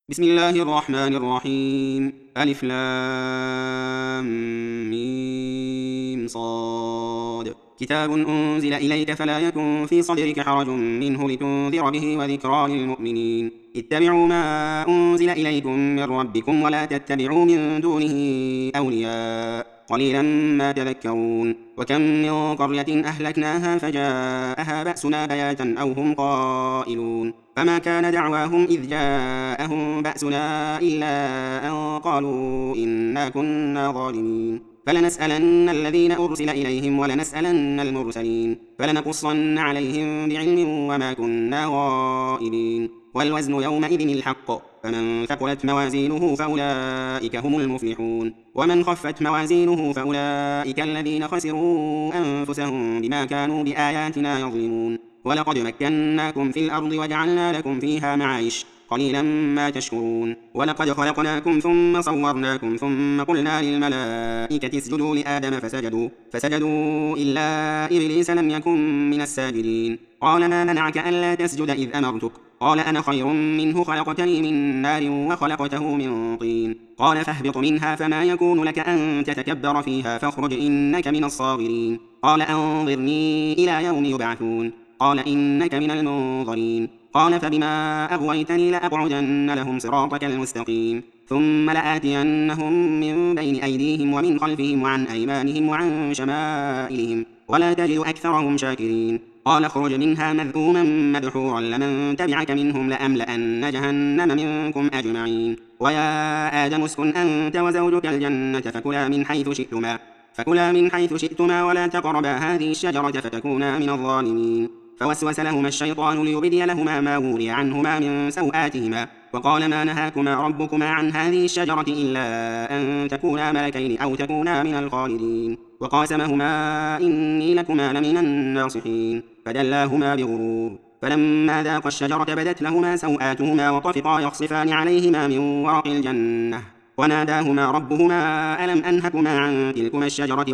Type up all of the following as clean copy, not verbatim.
بسم الله الرحمن الرحيم. ألف لام ميم صاد. كتاب أنزل إليك فلا يكن في صدرك حرج منه لتنذر به وذكرى للمؤمنين. اتبعوا ما أنزل إليكم من ربكم ولا تتبعوا من دونه أولياء قليلا ما تذكرون. وكم من قرية أهلكناها فجاءها بأسنا بياتا أو هم قائلون فما كان دعواهم إذ جاءهم بأسنا إلا أن قالوا إنا كنا ظالمين. فلنسألن الذين أرسل إليهم ولنسألن المرسلين فلنقصن عليهم بعلم وما كنا غائبين. والوزن يومئذ الحق فمن ثقلت موازينه فأولئك هم المفلحون ومن خفت موازينه فأولئك الذين خسروا أنفسهم بما كانوا بآياتنا يظلمون. ولقد مكناكم في الأرض وجعلنا لكم فيها معايش قليلا ما تشكرون. ولقد خلقناكم ثم صورناكم ثم قلنا للملائكة اسجدوا لآدم فسجدوا إلا إبليس لم يكن من الساجدين. قال ما منعك ألا تسجد إذ أمرتك قال أنا خير منه خلقتني من نار وخلقته من طين. قال فاهبط منها فما يكون لك أن تتكبر فيها فاخرج إنك من الصاغرين. قال أنظرني إلى يوم يبعثون قال إنك من المنظرين. قال فبما أغويتني لأقعدن لهم صراطك المستقيم ثم لآتينهم من بين أيديهم ومن خلفهم وعن أيمانهم وعن شمائلهم ولا تجد أكثرهم شاكرين. قال اخرج منها مذءوما مدحورا لمن تبعك منهم لأملأن جهنم منكم أجمعين. ويا آدم اسكن أنت وزوجك الجنة فكلا من حيث شئتما ولا تقربا هذه الشجرة فتكونا من الظالمين. فوسوس لهما الشيطان ليبدي لهما ما وري عنهما من سوآتهما وقال ما نهاكما ربكما عن هذه الشجرة إلا أن تكونا ملكين أو تكونا من الخالدين. وقاسمهما إني لكما لمن الناصحين فدلاهما بغرور. فلما ذاقا الشجرة بدت لهما سوآتهما وطفقا يخصفان عليهما من ورق الجنة وناداهما ربهما ألم أنهكما عن تلكما الشجرة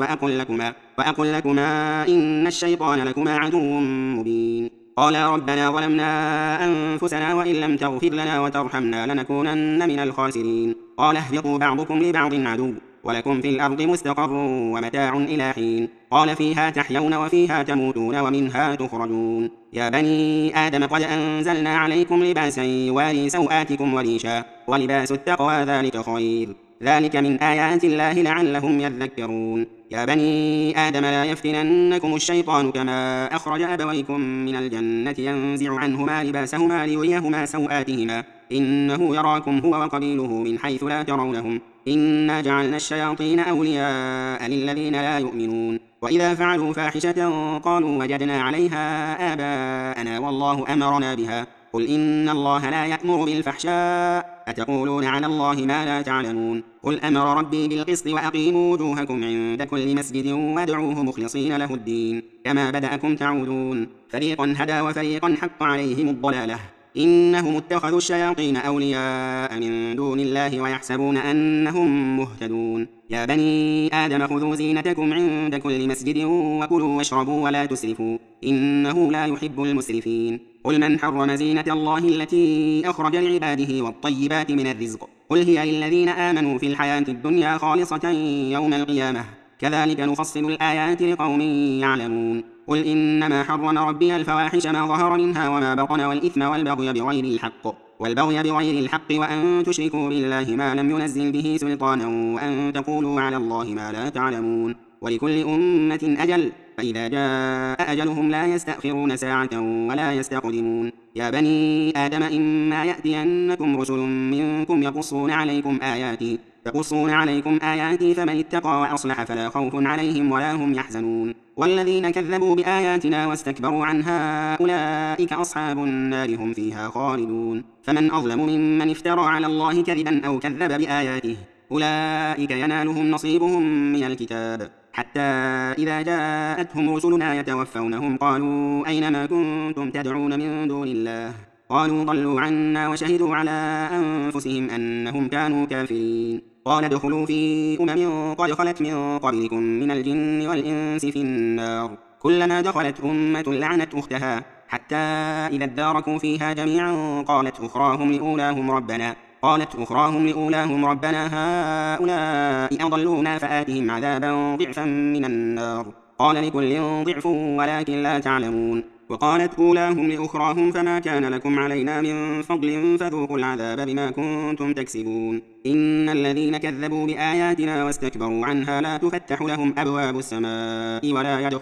وأقل لكما إن الشيطان لكما عدو مبين. قالا ربنا ظلمنا أنفسنا وإن لم تغفر لنا وترحمنا لنكونن من الخاسرين. قال اهبطوا بعضكم لبعض عدو ولكم في الأرض مستقر ومتاع إلى حين. قال فيها تحيون وفيها تموتون ومنها تخرجون. يا بني آدم قد أنزلنا عليكم لباسا يواري سوآتكم وريشا ولباس التقوى ذلك خير ذلك من آيات الله لعلهم يذكرون. يا بني آدم لا يفتننكم الشيطان كما أخرج أبويكم من الجنة ينزع عنهما لباسهما ليريهما سوآتهما إنه يراكم هو وقبيله من حيث لا ترونهم إنا جعلنا الشياطين أولياء للذين لا يؤمنون. وإذا فعلوا فاحشة قالوا وجدنا عليها آباءنا والله أمرنا بها قل إن الله لا يأمر بالفحشاء أتقولون على الله ما لا تعلمون. قل أمر ربي بالقسط وأقيموا وجوهكم عند كل مسجد وادعوه مخلصين له الدين كما بدأكم تعودون. فريقا هدى وفريقا حق عليهم الضلالة إنهم اتخذوا الشياطين أولياء من دون الله ويحسبون أنهم مهتدون. يا بني آدم خذوا زينتكم عند كل مسجد وكلوا واشربوا ولا تسرفوا إنه لا يحب المسرفين. قل من حرم زينة الله التي أخرج لعباده والطيبات من الرزق قل هي للذين آمنوا في الحياة الدنيا خالصة يوم القيامة كذلك نفصل الآيات لقوم يعلمون. قل إنما حرم ربي الفواحش ما ظهر منها وما بطن والإثم والبغي بغير الحق وأن تشركوا بالله ما لم ينزل به سلطانا وأن تقولوا على الله ما لا تعلمون. ولكل أمة أجل فإذا جاء أجلهم لا يستأخرون ساعة ولا يستقدمون. يا بني آدم إما يأتينكم رسل منكم يقصون عليكم آياتي فمن اتقى وأصلح فلا خوف عليهم ولا هم يحزنون. والذين كذبوا بآياتنا واستكبروا عنها أولئك أصحاب النار هم فيها خالدون. فمن أظلم ممن افترى على الله كذبا أو كذب بآياته أولئك ينالهم نصيبهم من الكتاب حتى إذا جاءتهم رسلنا يتوفونهم قالوا أين ما كنتم تدعون من دون الله قالوا ضلوا عنا وشهدوا على أنفسهم أنهم كانوا كافرين. قال ادخلوا في قد خلت من قبلكم من الجن والإنس في النار كلما دخلت أمة لعنت أختها حتى إذا اداركوا فيها جميعا قالت أخراهم لأولاهم قالت أخراهم لأولاهم ربنا هؤلاء أضلونا فآتهم عذابا ضعفا من النار. قال لكل ضعف ولكن لا تعلمون. وقالت أولاهم لأخراهم فما كان لكم علينا من فضل فذوقوا العذاب بما كنتم تكسبون. إن الذين كذبوا بآياتنا واستكبروا عنها لا تفتح لهم أبواب السماء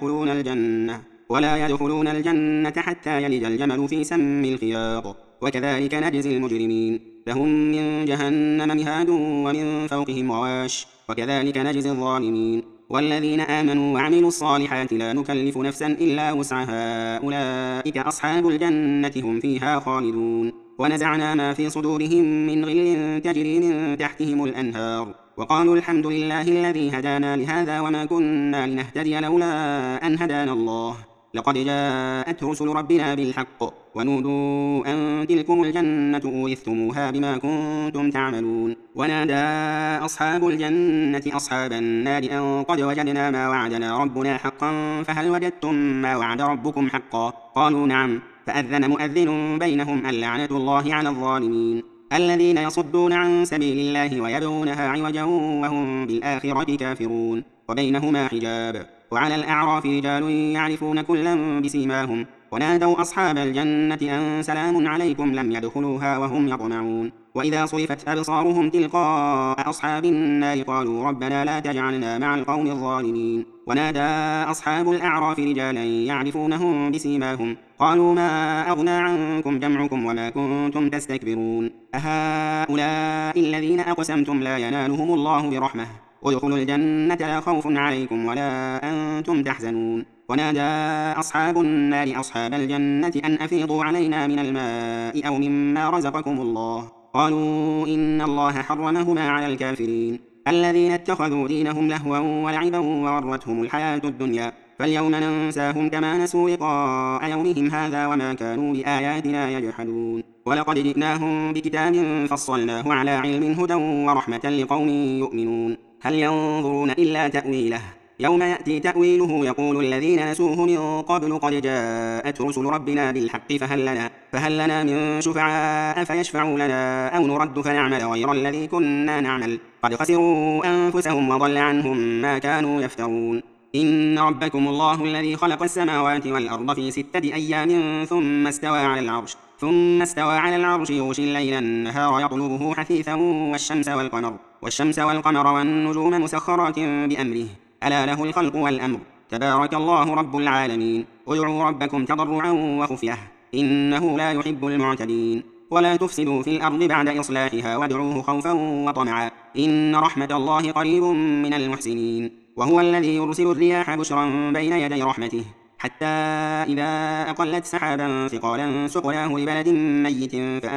ولا يدخلون الجنة حتى يلج الجمل في سم الخياط وكذلك نجزي المجرمين. لهم من جهنم مهاد ومن فوقهم غواش وكذلك نجزي الظالمين. والذين آمنوا وعملوا الصالحات لا نكلف نفسا إلا وسعها أولئك أصحاب الجنة هم فيها خالدون. ونزعنا ما في صدورهم من غل تجري من تحتهم الأنهار وقالوا الحمد لله الذي هدانا لهذا وما كنا لنهتدي لولا أن هدانا الله لقد جاءت رسل ربنا بالحق ونودوا أن تلكم الجنة أورثتموها بما كنتم تعملون. ونادى أصحاب الجنة أصحاب النار أن قد وجدنا ما وعدنا ربنا حقا فهل وجدتم ما وعد ربكم حقا؟ قالوا نعم. فأذن مؤذن بينهم اللعنة الله على الظالمين الذين يصدون عن سبيل الله ويبغونها عوجا وهم بالآخرة كافرون. وبينهما حجاب. وعلى الأعراف رجال يعرفون كلا بسيماهم ونادوا أصحاب الجنة أن سلام عليكم لم يدخلوها وهم يطمعون. وإذا صرفت أبصارهم تلقاء أصحاب النار قالوا ربنا لا تجعلنا مع القوم الظالمين. ونادى أصحاب الأعراف رجالا يعرفونهم بسيماهم قالوا ما أغنى عنكم جمعكم وما كنتم تستكبرون أهؤلاء الذين أقسمتم لا ينالهم الله برحمة ادخلوا الجنة لا خوف عليكم ولا أنتم تحزنون. ونادى أصحاب النار أصحاب الجنة أن أفيضوا علينا من الماء أو مما رزقكم الله قالوا إن الله حرمهما على الكافرين الذين اتخذوا دينهم لهوا ولعبا وغرتهم الحياة الدنيا فاليوم ننساهم كما نسوا لقاء يومهم هذا وما كانوا بآياتنا يجحدون. ولقد جئناهم بكتاب فصلناه على علم هدى ورحمة لقوم يؤمنون. هل ينظرون إلا تأويله يوم يأتي تأويله يقول الذين نسوه من قبل قد جاءت رسل ربنا بالحق فهل لنا من شفعاء فيشفعوا لنا أو نرد فنعمل غير الذي كنا نعمل قد خسروا أنفسهم وضل عنهم ما كانوا يفترون. إن ربكم الله الذي خلق السماوات والأرض في 6 أيام ثم استوى على العرش يغشي الليل النهار يطلبه حثيثا والشمس والقمر والنجوم مسخرات بأمره ألا له الخلق والأمر تبارك الله رب العالمين. ادعوا ربكم تضرعا وخفية إنه لا يحب المعتدين. ولا تفسدوا في الأرض بعد إصلاحها وادعوه خوفا وطمعا إن رحمة الله قريب من المحسنين. وهو الذي يرسل الرياح بشرا بين يدي رحمته حتى إذا أقلت سحابا ثقالا سقناه لبلد ميت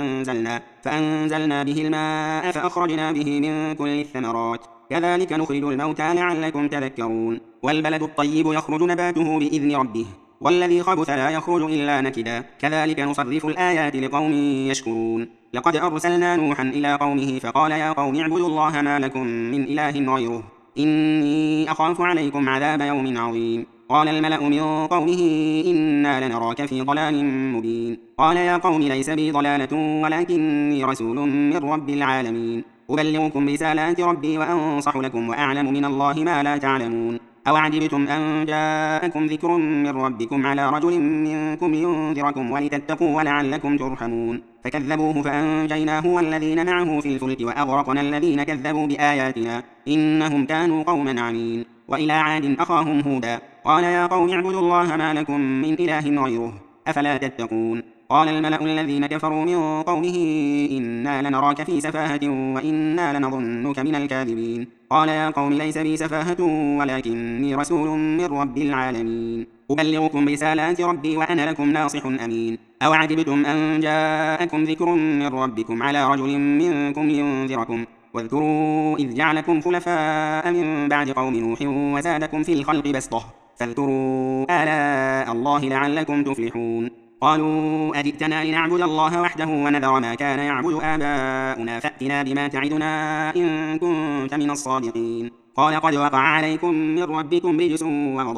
فأنزلنا به الماء فأخرجنا به من كل الثمرات كذلك نخرج الموتى لعلكم تذكرون. والبلد الطيب يخرج نباته بإذن ربه والذي خبث لا يخرج إلا نكدا كذلك نصرف الآيات لقوم يشكرون. لقد أرسلنا نوحا إلى قومه فقال يا قوم اعبدوا الله ما لكم من إله غيره إني أخاف عليكم عذاب يوم عظيم. قال الملأ من قومه إنا لنراك في ضلال مبين. قال يا قوم ليس بي ضلالة ولكني رسول من رب العالمين أبلغكم رسالات ربي وأنصح لكم وأعلم من الله ما لا تعلمون. أوعجبتم أن جاءكم ذكر من ربكم على رجل منكم لينذركم ولتتقوا ولعلكم ترحمون فكذبوه فأنجيناه والذين معه في الفلك وأغرقنا الذين كذبوا بآياتنا إنهم كانوا قوما عمين. وإلى عاد أخاهم هودا قال يا قوم اعبدوا الله ما لكم من إله غيره أفلا تتقون. قال الملأ الذين كفروا من قومه إنا لنراك في سفاهة وإنا لنظنك من الكاذبين. قال يا قوم ليس بي سفاهة ولكني رسول من رب العالمين أبلغكم رسالات ربي وأنا لكم ناصح أمين. أوعجبتم أن جاءكم ذكر من ربكم على رجل منكم لينذركم واذكروا إذ جعلكم خلفاء من بعد قوم نوح وزادكم في الخلق بسطة فاذكروا آلاء الله لعلكم تفلحون. قالوا أجئتنا لنعبد الله وحده ونذر ما كان يعبد آباؤنا فأتنا بما تعدنا إن كنت من الصادقين. قال قد وقع عليكم من ربكم رجس وغضب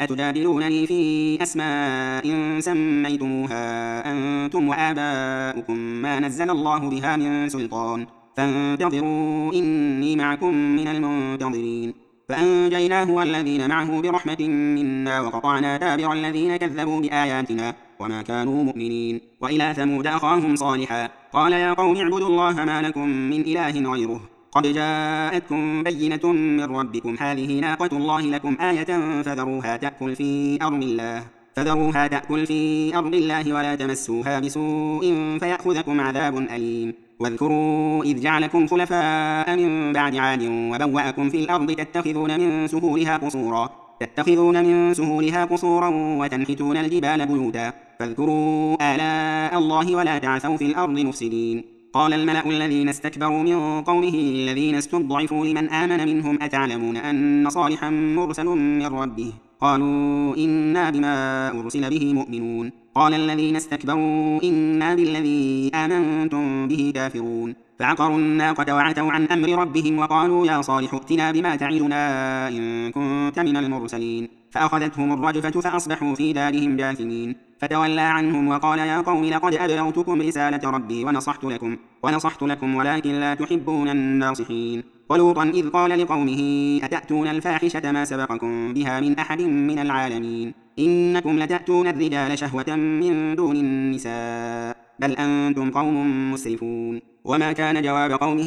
أتجادلونني في أسماء سميتموها أنتم وآباؤكم ما نزل الله بها من سلطان فانتظروا إني معكم من المنتظرين فأنجيناه والذين معه برحمة منا وقطعنا دابر الذين كذبوا بآياتنا وما كانوا مؤمنين. وإلى ثمود أخاهم صالحا قال يا قوم اعبدوا الله ما لكم من إله غيره قد جاءتكم بينة من ربكم هذه ناقة الله لكم آية فذروها تأكل في أرض الله ولا تمسوها بسوء فيأخذكم عذاب أليم. واذكروا إذ جعلكم خلفاء من بعد عاد وبوأكم في الأرض تتخذون من سهولها قصورا وتنحتون الجبال بيوتا فاذكروا آلاء الله ولا تعثوا في الأرض مفسدين. قال الملأ الذين استكبروا من قومه الذين استضعفوا لمن آمن منهم أتعلمون أن صالحا مرسل من ربه قالوا إنا بما أرسل به مؤمنون. قال الذين استكبروا إنا بالذي آمنتم به كافرون فعقروا الناقة وعتوا عن أمر ربهم وقالوا يا صالح ائتنا بما تعدنا إن كنت من المرسلين فأخذتهم الرجفة فأصبحوا في دارهم جاثمين. فتولى عنهم وقال يا قوم لقد أبلغتكم رسالة ربي ونصحت لكم ولكن لا تحبون الناصحين. ولوطا إذ قال لقومه أتأتون الفاحشة ما سبقكم بها من أحد من العالمين إنكم لتأتون الرجال شهوة من دون النساء بل أنتم قوم مسرفون. وما كان جواب قومه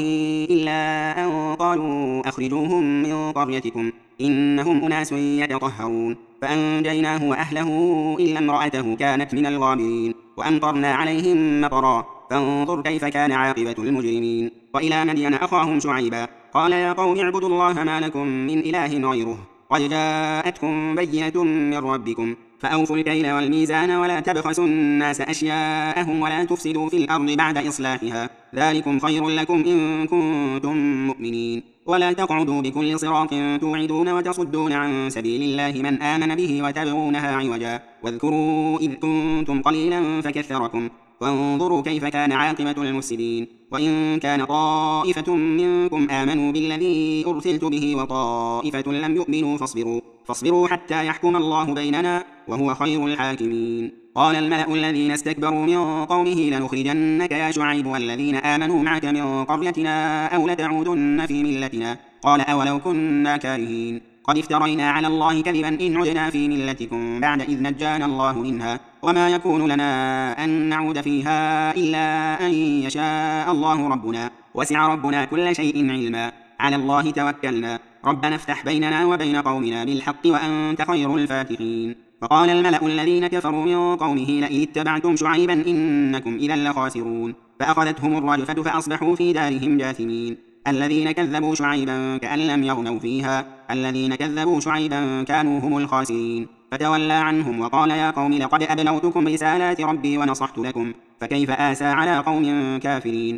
إلا أن قالوا أخرجوهم من قريتكم إنهم أناس يتطهرون فأنجيناه وأهله إلا امرأته كانت من الغابرين وأمطرنا عليهم مطرا فانظر كيف كان عاقبة المجرمين. وإلى مدين أخاهم شعيبا قال يا قوم اعبدوا الله ما لكم من إله غيره قد جاءتكم بينة من ربكم فأوفوا الكيل والميزان ولا تبخسوا الناس أشياءهم ولا تفسدوا في الأرض بعد إصلاحها ذلكم خير لكم إن كنتم مؤمنين. ولا تقعدوا بكل صراط توعدون وتصدون عن سبيل الله من آمن به وتبغونها عوجا واذكروا إذ كنتم قليلا فكثركم وانظروا كيف كان عاقبة المفسدين. وإن كان طائفة منكم آمنوا بالذي أرسلت به وطائفة لم يؤمنوا فاصبروا حتى يحكم الله بيننا وهو خير الحاكمين. قال الملأ الذين استكبروا من قومه لنخرجنك يا شعيب والذين آمنوا معك من قريتنا أو لتعودن في ملتنا قال أولو كنا كارهين قد افترينا على الله كذبا إن عدنا في ملتكم بعد إذ نجانا الله منها وما يكون لنا أن نعود فيها إلا أن يشاء الله ربنا وسع ربنا كل شيء علما على الله توكلنا ربنا افتح بيننا وبين قومنا بالحق وأنت خير الفاتحين. فقال الملأ الذين كفروا من قومه لئن اتبعتم شعيبا إنكم إذا لخاسرون فأخذتهم الرجفة فأصبحوا في دارهم جاثمين. الذين كذبوا شعيبا كأن لم يغنوا فيها الذين كذبوا شعيبا كانوا هم الخاسرين. فتولى عنهم وقال يا قوم لقد أبلغتكم رسالات ربي ونصحت لكم فكيف آسى على قوم كافرين.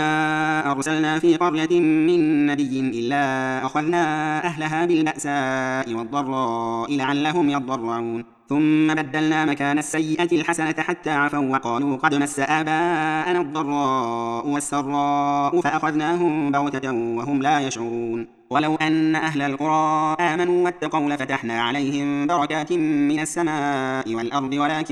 وما أرسلنا في قرية من نبي إلا أخذنا أهلها بالبأساء والضراء لعلهم يضرعون ثم بدلنا مكان السيئة الحسنة حتى عفوا وقالوا قد مس آباءنا الضراء والسراء فأخذناهم بغتة وهم لا يشعرون. ولو أن أهل القرى آمنوا واتقوا لفتحنا عليهم بركات من السماء والأرض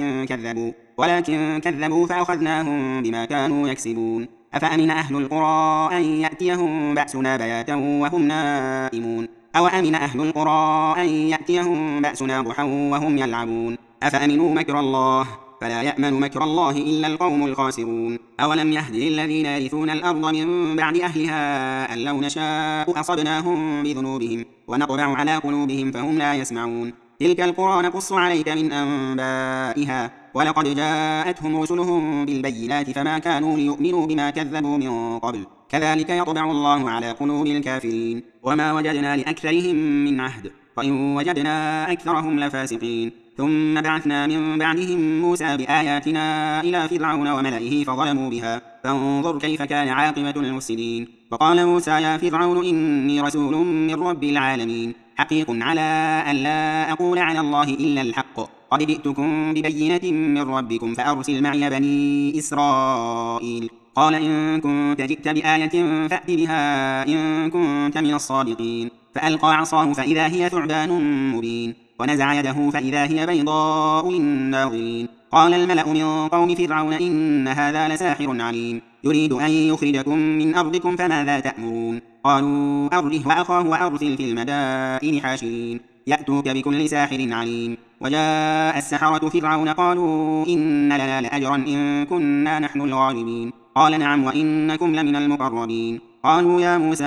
ولكن كذبوا فأخذناهم بما كانوا يكسبون. أفأمن أهل القرى أن يأتيهم بأسنا بياتا وهم نائمون أو أمن أهل القرى أن يأتيهم بأسنا ضحى وهم يلعبون أفأمنوا مكر الله فلا يأمن مكر الله إلا القوم الخاسرون. أولم يهد للذين يرثون الأرض من بعد أهلها أن لو نشاء أصبناهم بذنوبهم ونطبع على قلوبهم فهم لا يسمعون. تلك القرى نقص عليك من أنبائها ولقد جاءتهم رسلهم بالبينات فما كانوا ليؤمنوا بما كذبوا من قبل كذلك يطبع الله على قلوب الكافرين. وما وجدنا لأكثرهم من عهد وإن وجدنا أكثرهم لفاسقين. ثم بعثنا من بعدهم موسى بآياتنا إلى فرعون وملئه فظلموا بها فانظر كيف كان عاقبة المفسدين. فقال موسى يا فرعون إني رسول من رب العالمين حقيق على أن لا أقول على الله إلا الحق قد جئتكم ببينة من ربكم فأرسل معي بني إسرائيل. قال إن كنت جئت بآية فأت بها إن كنت من الصادقين. فألقى عصاه فإذا هي ثعبان مبين ونزع يده فإذا هي بيضاء للناظرين. قال الملأ من قوم فرعون إن هذا لساحر عليم يريد أن يخرجكم من أرضكم فماذا تأمرون؟ قالوا أرجه وأخاه وأرسل في المدائن حاشرين يأتوك بكل ساحر عليم. وجاء السحرة فرعون قالوا إن لنا لأجرا إن كنا نحن الغالبين. قال نعم وإنكم لمن المقربين. قالوا يا موسى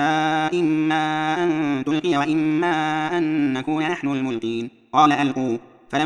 إما أن تلقي وإما أن نكون نحن الملقين. قال ألقوا.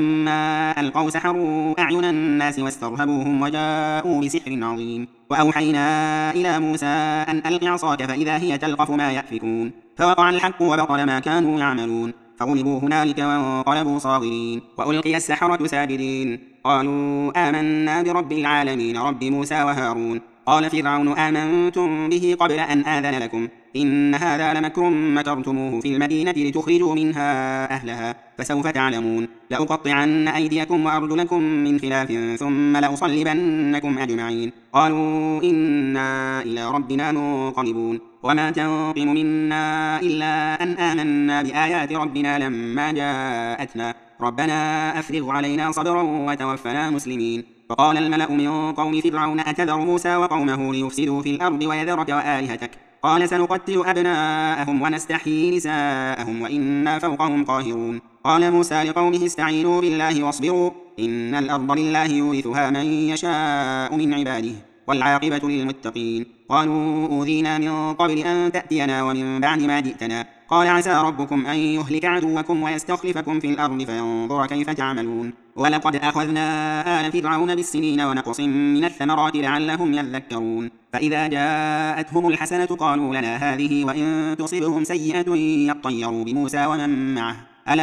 فلما ألقوا سحروا أعين الناس واسترهبوهم وجاءوا بسحر عظيم. وأوحينا إلى موسى أن ألق عصاك فإذا هي تلقف ما يأفكون. فوقع الحق وبطل ما كانوا يعملون فغلبوا هنالك وانقلبوا صاغرين. وألقي السحرة ساجدين قالوا آمنا برب العالمين رب موسى وهارون. قال فرعون آمنتم به قبل أن آذن لكم إن هذا لمكر مكرتموه في المدينة لتخرجوا منها أهلها فسوف تعلمون. لأقطعن أيديكم وأرجلكم من خلاف ثم لأصلبنكم أجمعين. قالوا إنا إلى ربنا منقلبون. وما تنقم منا إلا أن آمنا بآيات ربنا لما جاءتنا ربنا أفرغ علينا صبرا وتوفنا مسلمين. فقال الملأ من قوم فرعون أتذر موسى وقومه ليفسدوا في الأرض ويذرك وآلهتك قال سنقتل أبناءهم ونستحيي نساءهم وإنا فوقهم قاهرون. قال موسى لقومه استعينوا بالله واصبروا إن الأرض لله يورثها من يشاء من عباده والعاقبة للمتقين. قالوا أوذينا من قبل أن تأتينا ومن بعد ما جئتنا قال عسى ربكم أن يهلك عدوكم ويستخلفكم في الأرض فينظر كيف تعملون. ولقد أخذنا آل فرعون بالسنين ونقص من الثمرات لعلهم يذكرون. فإذا جاءتهم الحسنة قالوا لنا هذه وإن تصبهم سيئة يطيروا بموسى ومن معه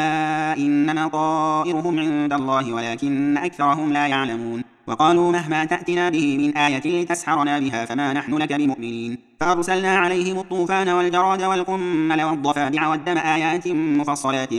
ألا إنما طائرهم عند الله ولكن أكثرهم لا يعلمون. وقالوا مهما تأتنا به من آية لتسحرنا بها فما نحن لك بمؤمنين. فأرسلنا عليهم الطوفان والجراد والقمل والضفادع والدم آيات مفصلات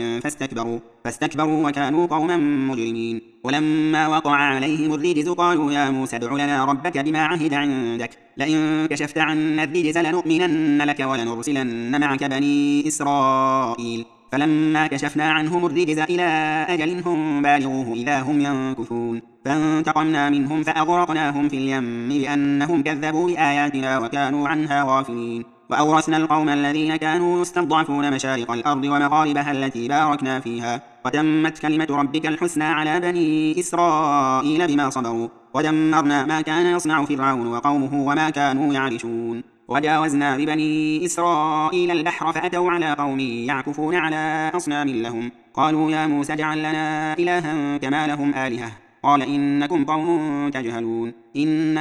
فاستكبروا وكانوا قوما مجرمين. ولما وقع عليهم الرجز قالوا يا موسى ادع لنا ربك بما عهد عندك لئن كشفت عنا الرجز لنؤمنن لك ولنرسلن معك بني إسرائيل. فلما كشفنا عنهم الرجز إلى أجل هم بالغوه إذا هم ينكثون. فانتقمنا منهم فأغرقناهم في اليم بأنهم كذبوا بآياتنا وكانوا عنها غافلين. وأورثنا القوم الذين كانوا يستضعفون مشارق الأرض ومغاربها التي باركنا فيها وتمت كلمة ربك الحسنى على بني إسرائيل بما صبروا ودمرنا ما كان يصنع فرعون وقومه وما كانوا يعرشون. وجاوزنا ببني إسرائيل البحر فأتوا على قوم يعكفون على أصنام لهم قالوا يا موسى اجعل لنا إلها كما لهم آلهة قال إنكم قوم تجهلون إن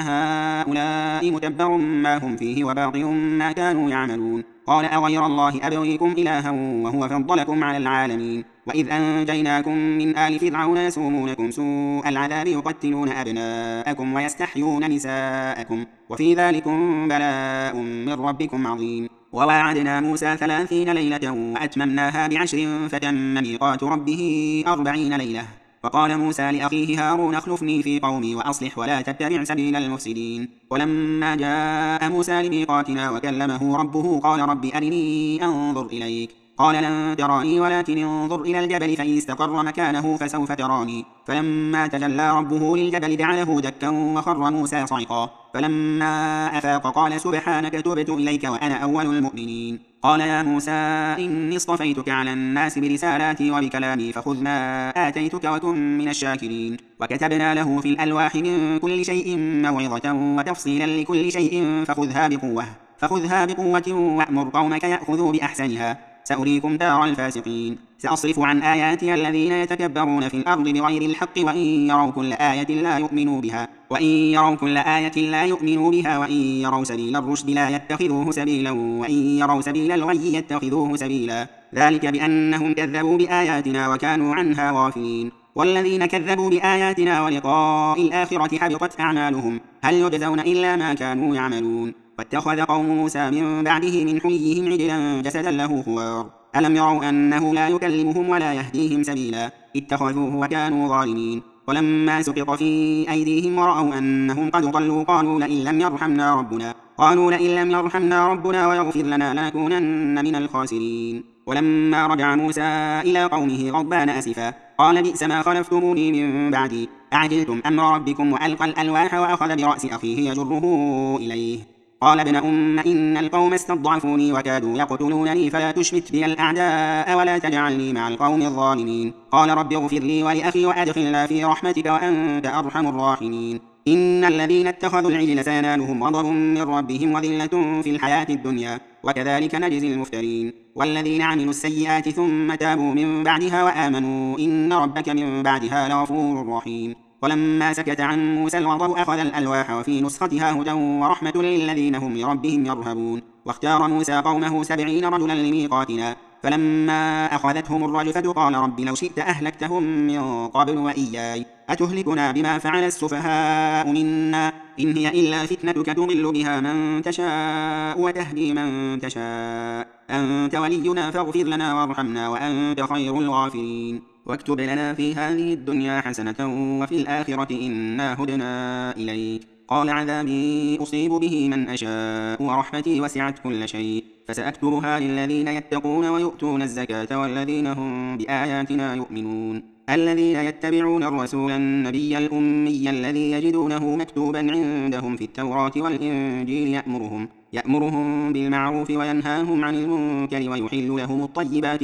هؤلاء متبر ما هم فيه وباطل ما كانوا يعملون. قال أغير الله أبغيكم إلها وهو فضلكم على العالمين. وإذ أنجيناكم من آل فرعون يسومونكم سوء العذاب يقتلون أبناءكم ويستحيون نساءكم وفي ذلكم بلاء من ربكم عظيم. وواعدنا موسى 30 ليلة وأتممناها ب10 فتم ميقات ربه 40 ليلة. فقال موسى لأخيه هارون اخلفني في قومي وأصلح ولا تتبع سبيل المفسدين. ولما جاء موسى لميقاتنا وكلمه ربه قال رب أرني أنظر إليك قال لن تراني ولكن انظر إلى الجبل فإن استقر مكانه فسوف تراني. فلما تجلى ربه للجبل جعله دكا وخر موسى صعقا. فلما أفاق قال سبحانك تبت إليك وأنا أول المؤمنين. قال يا موسى إني اصطفيتك على الناس برسالاتي وبكلامي فخذ ما آتيتك وكن من الشاكرين. وكتبنا له في الألواح من كل شيء موعظة وتفصيلا لكل شيء فخذها بقوة وأمر قومك يأخذوا بأحسنها سأريكم دار الفاسقين. سأصرف عن آياتي الذين يتكبرون في الأرض بغير الحق وإن يروا كل آية لا يؤمنوا بها وإن يروا سبيل الرشد لا يتخذوه سبيلا وإن يروا سبيل الغي يتخذوه سبيلا ذلك بأنهم كذبوا بآياتنا وكانوا عنها غافلين. والذين كذبوا بآياتنا ولقاء الآخرة حبطت أعمالهم هل يجزون إلا ما كانوا يعملون. واتخذ قوم موسى من بعده من حليهم عجلا جسدا له خوار ألم يروا أنه لا يكلمهم ولا يهديهم سبيلا اتخذوه وكانوا ظالمين. ولما سقط في أيديهم ورأوا أنهم قد ضلوا قالوا لئن لم يرحمنا ربنا ويغفر لنا لنكونن من الخاسرين. ولما رجع موسى إلى قومه غضبان أسفا قال بئس ما خلفتموني من بعدي أعجلتم أمر ربكم وألقى الألواح وأخذ برأس أخيه يجره إليه قال ابن إن القوم استضعفوني وكادوا يقتلونني فلا تشمت بي الأعداء ولا تجعلني مع القوم الظالمين قال رب اغفر لي ولأخي وأدخلنا في رحمتك وأنت أرحم الراحمين إن الذين اتخذوا العجل سينالهم غضب من ربهم وذلة في الحياة الدنيا وكذلك نجزي المفترين والذين عملوا السيئات ثم تابوا من بعدها وآمنوا إن ربك من بعدها لغفور رحيم ولما سكت عن موسى الغضب أخذ الألواح وفي نسختها هدى ورحمة للذين هم لربهم يرهبون واختار موسى قومه 70 رجلا لميقاتنا فلما أخذتهم الرجفة قال رب لو شئت أهلكتهم من قبل وإياي أتهلكنا بما فعل السفهاء منا إن هي إلا فتنتك تضل بها من تشاء وتهدي من تشاء أنت ولينا فاغفر لنا وارحمنا وأنت خير الغافرين واكتب لنا في هذه الدنيا حسنة وفي الآخرة إنا هدنا إليك قال عذابي أصيب به من أشاء ورحمتي وسعت كل شيء فسأكتبها للذين يتقون ويؤتون الزكاة والذين هم بآياتنا يؤمنون الذين يتبعون الرسول النبي الأمي الذي يجدونه مكتوبا عندهم في التوراة والإنجيل يأمرهم بالمعروف وينهاهم عن المنكر ويحل لهم الطيبات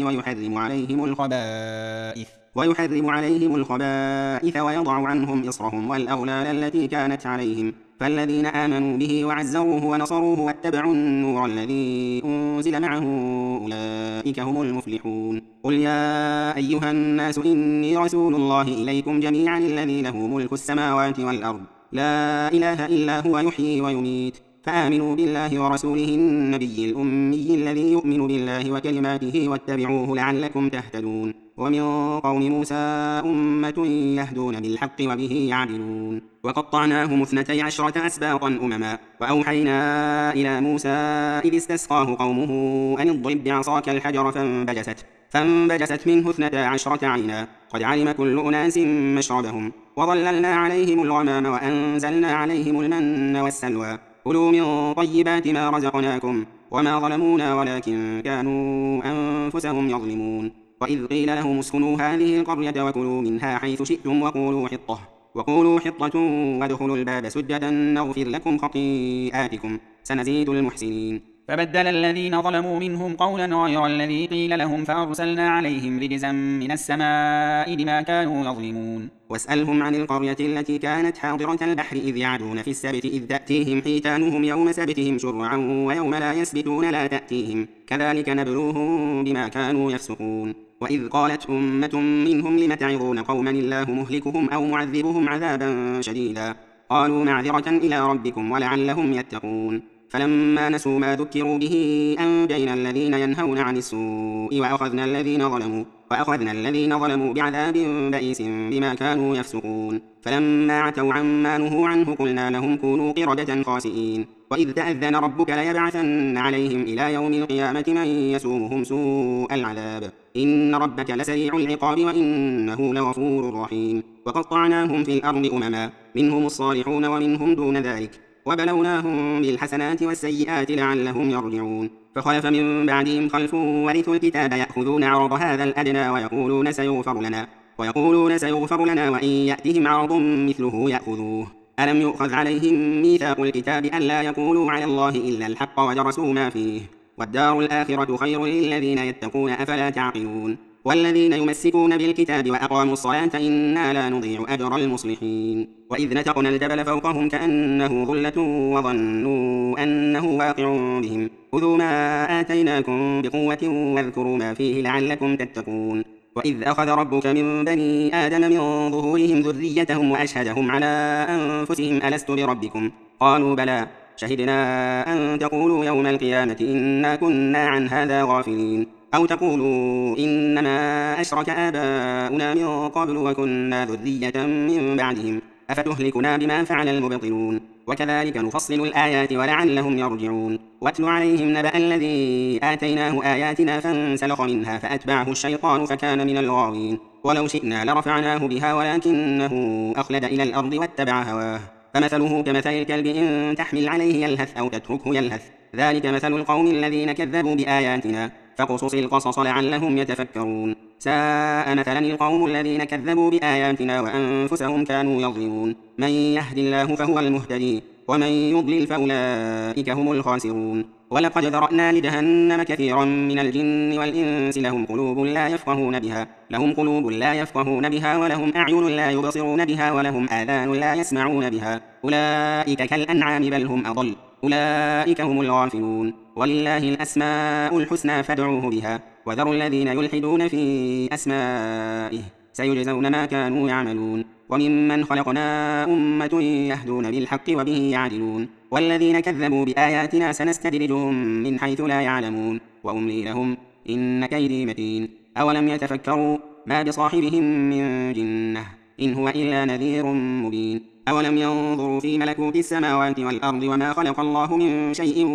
ويحرم عليهم الخبائث ويضع عنهم إصرهم والأغلال التي كانت عليهم فالذين آمنوا به وعزروه ونصروه واتبعوا النور الذي أنزل معه أولئك هم المفلحون قل يا أيها الناس إني رسول الله إليكم جميعا الذي له ملك السماوات والأرض لا إله إلا هو يحيي ويميت فآمنوا بالله ورسوله النبي الأمي الذي يؤمن بالله وكلماته واتبعوه لعلكم تهتدون ومن قوم موسى أمة يهدون بالحق وبه يعدلون وقطعناهم 12 أسباطا أمما وأوحينا إلى موسى إذ استسقاه قومه أن اضرب بعصاك الحجر فانبجست منه 12 عينا قد علم كل أناس مشربهم وظللنا عليهم الغمام وأنزلنا عليهم المن والسلوى كلوا من طيبات ما رزقناكم وما ظلمونا ولكن كانوا أنفسهم يظلمون وإذ قيل لهم اسكنوا هذه القرية وكلوا منها حيث شئتم وقولوا حطة وادخلوا الباب سجدا نغفر لكم خطيئاتكم سنزيد المحسنين فبدل الذين ظلموا منهم قولا غير الذي قيل لهم فأرسلنا عليهم رجزا من السماء بما كانوا يظلمون واسألهم عن القرية التي كانت حاضرة البحر إذ يعدون في السبت إذ تأتيهم حيتانهم يوم سبتهم شرعا ويوم لا يسبتون لا تأتيهم كذلك نبلوهم بما كانوا يفسقون وإذ قالت أمة منهم لم تعظون قوما الله مهلكهم أو معذبهم عذابا شديدا قالوا معذرة إلى ربكم ولعلهم يتقون فلما نسوا ما ذكروا به أنجينا الذين ينهون عن السوء وأخذنا الذين ظلموا بعذاب بئيس بما كانوا يفسقون فلما عتوا عما نهوا عنه قلنا لهم كونوا قردة خاسئين وإذ تأذن ربك ليبعثن عليهم إلى يوم القيامة من يسومهم سوء العذاب إن ربك لسريع العقاب وإنه لغفور رحيم وقطعناهم في الأرض أمما منهم الصالحون ومنهم دون ذلك وبلوناهم بالحسنات والسيئات لعلهم يرجعون فخلف من بعدهم خلف ورثوا الكتاب يأخذون عرض هذا الأدنى ويقولون سيغفر لنا وإن يأتهم عرض مثله يأخذوه ألم يؤخذ عليهم ميثاق الكتاب ألا يقولوا على الله إلا الحق ودرسوا ما فيه والدار الآخرة خير للذين يتقون أفلا تعقلون والذين يمسكون بالكتاب وأقاموا الصلاة إنا لا نضيع أجر المصلحين وإذ نتقنا الجبل فوقهم كأنه ظلة وظنوا أنه واقع بهم خذوا ما آتيناكم بقوة واذكروا ما فيه لعلكم تتقون وإذ أخذ ربك من بني آدم من ظهورهم ذريتهم وأشهدهم على أنفسهم ألست بربكم قالوا بلى شهدنا أن تقولوا يوم القيامة إنا كنا عن هذا غافلين أو تقولوا إنما أشرك آباؤنا من قبل وكنا ذرية من بعدهم أفتهلكنا بما فعل المبطلون وكذلك نفصل الآيات ولعلهم يرجعون واتل عليهم نبأ الذي آتيناه آياتنا فانسلخ منها فأتبعه الشيطان فكان من الغاوين ولو شئنا لرفعناه بها ولكنه أخلد إلى الأرض واتبع هواه فمثله كمثل الكلب إن تحمل عليه يلهث أو تتركه يلهث ذلك مثل القوم الذين كذبوا بآياتنا فاقصص القصص لعلهم يتفكرون. ساء مثلا القوم الذين كذبوا بآياتنا وأنفسهم كانوا يظلمون. من يهد الله فهو المهتدي ومن يضلل فأولئك هم الخاسرون. ولقد ذرأنا لجهنم كثيرا من الجن والإنس لهم قلوب لا يفقهون بها ولهم أعين لا يبصرون بها ولهم آذان لا يسمعون بها أولئك كالأنعام بل هم أضل أولئك هم الغافلون. ولله الأسماء الحسنى فادعوه بها وذروا الذين يلحدون في أسمائه سيجزون ما كانوا يعملون. وممن خلقنا أمة يهدون بالحق وبه يعدلون. والذين كذبوا بآياتنا سنستدرجهم من حيث لا يعلمون وأملي لهم إن كيدي متين. أولم يتفكروا ما بصاحبهم من جنة إن هو إلا نذير مبين. أولم ينظروا في ملكوت السماوات والأرض وما خلق الله من شيء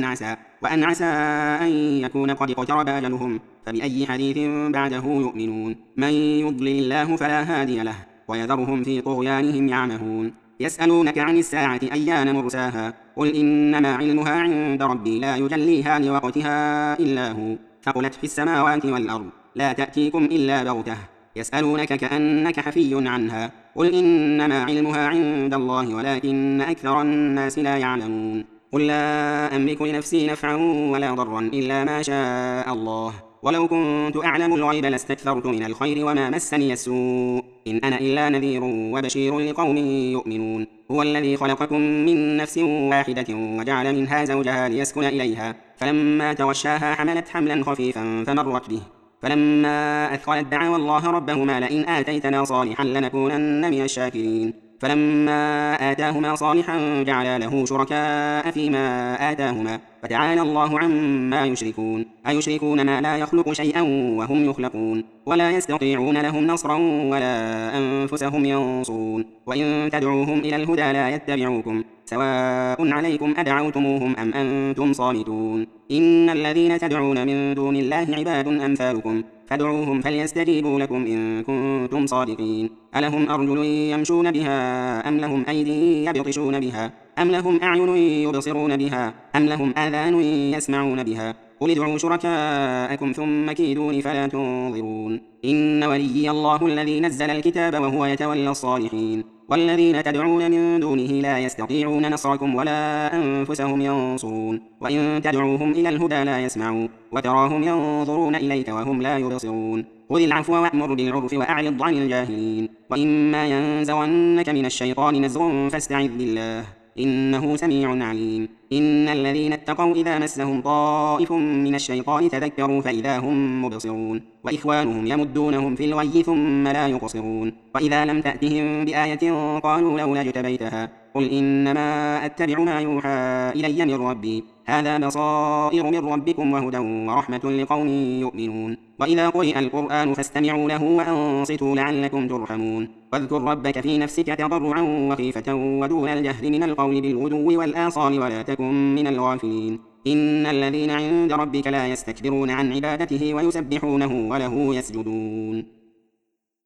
وأن عسى أن يكون قد اقترب أجلهم فبأي حديث بعده يؤمنون. من يضلل الله فلا هادي له ويذرهم في طغيانهم يعمهون. يسألونك عن الساعة أيان مرساها قل إنما علمها عند ربي لا يجليها لوقتها إلا هو ثقلت في السماوات والأرض لا تأتيكم إلا بغتة يسألونك كأنك حفي عنها قل إنما علمها عند الله ولكن أكثر الناس لا يعلمون. قل لا أملك لنفسي نفعا ولا ضرا إلا ما شاء الله ولو كنت أعلم الغيب لاستكثرت من الخير وما مسني السوء إن أنا إلا نذير وبشير لقوم يؤمنون. هو الذي خلقكم من نفس واحدة وجعل منها زوجها ليسكن إليها فلما تغشاها حملت حملا خفيفا فمرت به فلما أثقلت دعوا الله ربهما لئن آتيتنا صالحا لنكونن من الشاكرين. فلما آتاهما صالحا جعلا له شركاء فيما آتاهما فتعالى الله عما يشركون. أيشركون ما لا يخلق شيئا وهم يخلقون ولا يستطيعون لهم نصرا ولا أنفسهم ينصرون. وإن تدعوهم إلى الهدى لا يتبعوكم سواء عليكم أدعوتموهم أم أنتم صامتون. إن الذين تدعون من دون الله عباد أمثالكم فادعوهم فليستجيبوا لكم إن كنتم صادقين. ألهم أرجل يمشون بها أم لهم أيدي يبطشون بها أم لهم أعين يبصرون بها أم لهم آذان يسمعون بها قل ادعوا شركاءكم ثم كيدون فلا تنظرون. إن وليي الله الذي نزل الكتاب وهو يتولى الصالحين. والذين تدعون من دونه لا يستطيعون نصركم ولا أنفسهم ينصرون. وإن تدعوهم إلى الهدى لا يسمعون وتراهم ينظرون إليك وهم لا يبصرون. خذ العفو وأمر بالعرف وأعرض عن الجاهلين. وإما ينزغنك من الشيطان نزغ فاستعذ بالله إنه سميع عليم. إن الذين اتقوا إذا مسهم طائف من الشيطان تذكروا فإذا هم مبصرون وإخوانهم يمدونهم في الغي ثم لا يقصرون. وإذا لم تأتهم بآية قالوا لولا اجتبيتها قل إنما أتبع ما يوحى إلي من ربي هذا بصائر من ربكم وهدى ورحمة لقوم يؤمنون. وإذا قرئ القرآن فاستمعوا له وأنصتوا لعلكم ترحمون. واذكر ربك في نفسك تضرعا وخيفة ودون الجهر من القول بالغدو والآصال ولا تكن من الغافلين. إن الذين عند ربك لا يستكبرون عن عبادته ويسبحونه وله يسجدون.